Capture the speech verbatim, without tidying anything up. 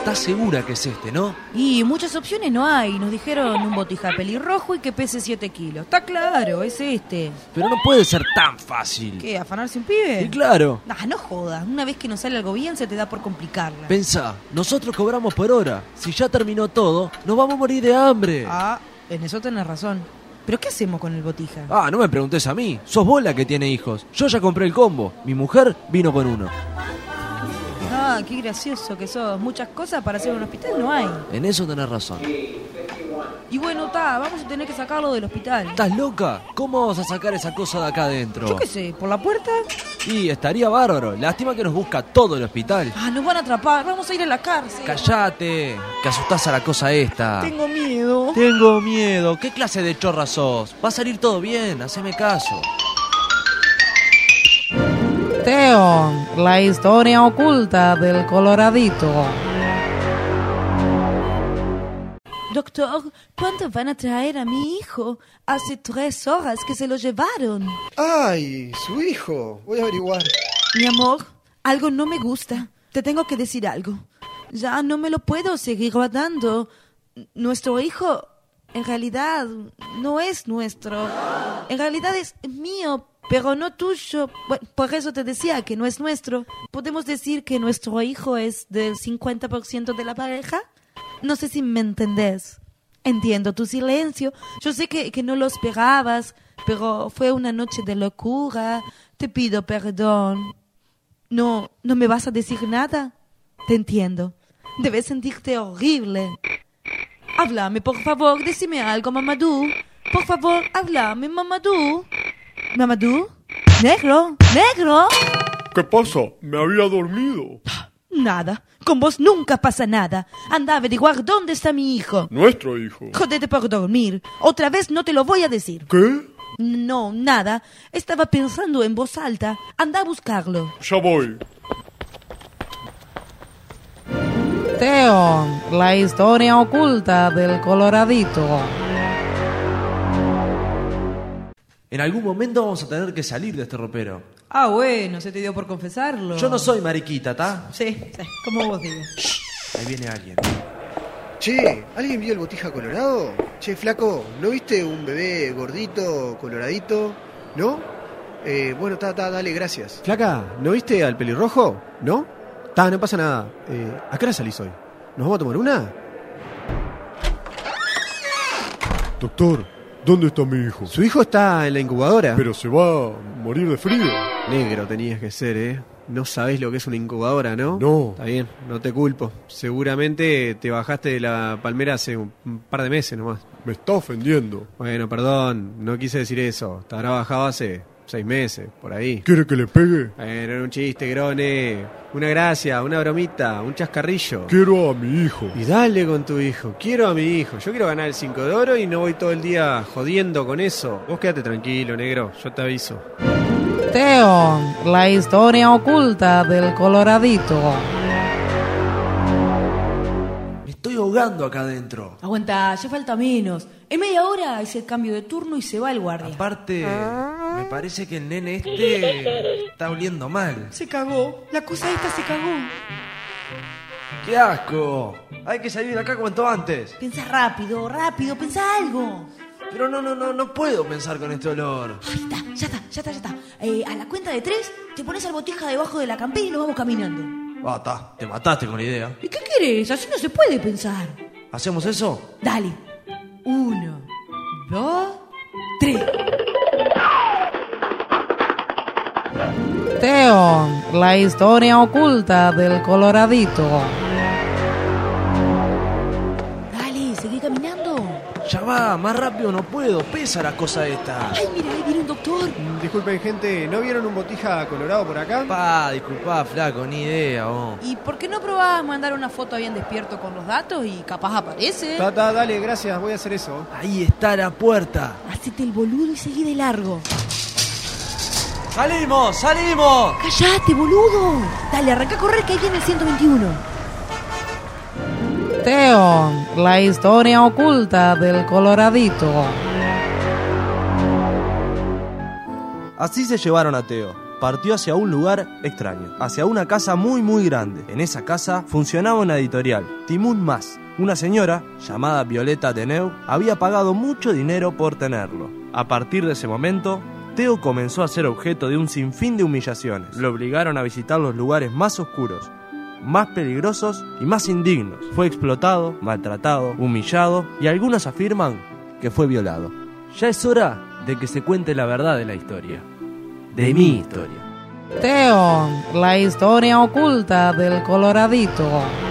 ¿Estás segura que es este, no? Y muchas opciones no hay. Nos dijeron un botija pelirrojo y que pese siete kilos. Está claro, es este. Pero no puede ser tan fácil. ¿Qué, afanarse un pibe? Y claro. Ah, no jodas. Una vez que nos sale algo bien se te da por complicarla. Pensá, nosotros cobramos por hora. Si ya terminó todo, nos vamos a morir de hambre. Ah, en eso tenés razón. ¿Pero qué hacemos con el botija? Ah, no me preguntes a mí. Sos vos la que tiene hijos. Yo ya compré el combo. Mi mujer vino con uno. Ah, qué gracioso que sos. Muchas cosas para hacer un hospital no hay. En eso tenés razón. Y bueno, está, vamos a tener que sacarlo del hospital. ¿Estás loca? ¿Cómo vamos a sacar esa cosa de acá adentro? Yo qué sé, ¿por la puerta? Y estaría bárbaro. Lástima que nos busca todo el hospital. Ah, nos van a atrapar. Vamos a ir a la cárcel. Cállate, que asustás a la cosa esta. Tengo miedo. Tengo miedo. ¿Qué clase de chorra sos? Va a salir todo bien, haceme caso. Teo, la historia oculta del Coloradito. Doctor, ¿cuándo van a traer a mi hijo? Hace tres horas que se lo llevaron. ¡Ay, su hijo! Voy a averiguar. Mi amor, algo no me gusta. Te tengo que decir algo. Ya no me lo puedo seguir guardando. Nuestro hijo, en realidad, no es nuestro. En realidad es mío, pero no tuyo. Bueno, por eso te decía que no es nuestro. ¿Podemos decir que nuestro hijo es del cincuenta por ciento de la pareja? No sé si me entendés. Entiendo tu silencio. Yo sé que, que no lo esperabas, pero fue una noche de locura. Te pido perdón. ¿No, no me vas a decir nada? Te entiendo. Debes sentirte horrible. Háblame, por favor. Decime algo, Mamadou. Por favor, háblame, Mamadou. ¿Mamadou? ¿Negro? ¿Negro? ¿Qué pasa? Me había dormido. Nada. Con vos nunca pasa nada. Anda a averiguar dónde está mi hijo. Nuestro hijo. Jódete por dormir. Otra vez no te lo voy a decir. ¿Qué? No, nada. Estaba pensando en voz alta. Anda a buscarlo. Ya voy. Teo, la historia oculta del Coloradito. En algún momento vamos a tener que salir de este ropero. Ah, bueno, se te dio por confesarlo. Yo no soy mariquita, ¿tá? Sí, sí, como vos digas. Ahí viene alguien. Che, ¿alguien vio el botija colorado? Che, flaco, ¿no viste un bebé gordito, coloradito? ¿No? Eh, bueno, ta, ta, dale, gracias. Flaca, ¿no viste al pelirrojo? ¿No? Ta, no pasa nada. Eh, ¿A qué hora salís hoy? ¿Nos vamos a tomar una? Doctor, ¿dónde está mi hijo? Su hijo está en la incubadora. Pero se va a morir de frío. Negro tenías que ser, ¿eh? No sabés lo que es una incubadora, ¿no? No. Está bien, no te culpo. Seguramente te bajaste de la palmera hace un par de meses nomás. Me está ofendiendo. Bueno, perdón, no quise decir eso. Te habrá bajado hace seis meses, por ahí. ¿Quiere que le pegue? Bueno, era un chiste, Grone. Una gracia, una bromita, un chascarrillo. Quiero a mi hijo. Y dale con tu hijo. Quiero a mi hijo. Yo quiero ganar el cinco de oro y no voy todo el día jodiendo con eso. Vos quédate tranquilo, negro. Yo te aviso. Teo, la historia oculta del Coloradito. Me estoy ahogando acá adentro. Aguanta, ya falta menos. En media hora es el cambio de turno y se va el guardia. Aparte, me parece que el nene este está oliendo mal. Se cagó. La cosa esta se cagó. ¡Qué asco! Hay que salir de acá cuanto antes. Pensá rápido, rápido, pensá algo. Pero no, no, no, no puedo pensar con este olor. Ahí está, ya está, ya está, ya está. Eh, a la cuenta de tres, te pones al botija debajo de la campera y nos vamos caminando. Ah, está, te mataste con la idea. ¿Y qué querés? Así no se puede pensar. ¿Hacemos eso? Dale. Uno, dos, tres. Teo, la historia oculta del Coloradito. Dale, seguí caminando. Ya va, más rápido no puedo, pesa la cosa esta. Ay, mira, ahí viene un doctor. Disculpen, gente, ¿no vieron un botija colorado por acá? Pa, disculpá, flaco, ni idea, vos. ¿Y por qué no probás mandar una foto bien despierto con los datos y capaz aparece? Ta, ta, dale, gracias, voy a hacer eso. Ahí está la puerta. Hacete el boludo y seguí de largo. ¡Salimos, salimos! ¡Cállate, boludo! Dale, arranca a correr que hay en el ciento veintiuno. Teo, la historia oculta del Coloradito. Así se llevaron a Teo. partió hacia un lugar extraño, hacia una casa muy muy grande. En esa casa funcionaba una editorial, Timún Mas. Una señora, llamada Violeta Deneu, había pagado mucho dinero por tenerlo. A partir de ese momento, Theo comenzó a ser objeto de un sinfín de humillaciones. Lo obligaron a visitar los lugares más oscuros, más peligrosos y más indignos. Fue explotado, maltratado, humillado y algunos afirman que fue violado. Ya es hora de que se cuente la verdad de la historia. De mi historia. Theo, la historia oculta del Coloradito.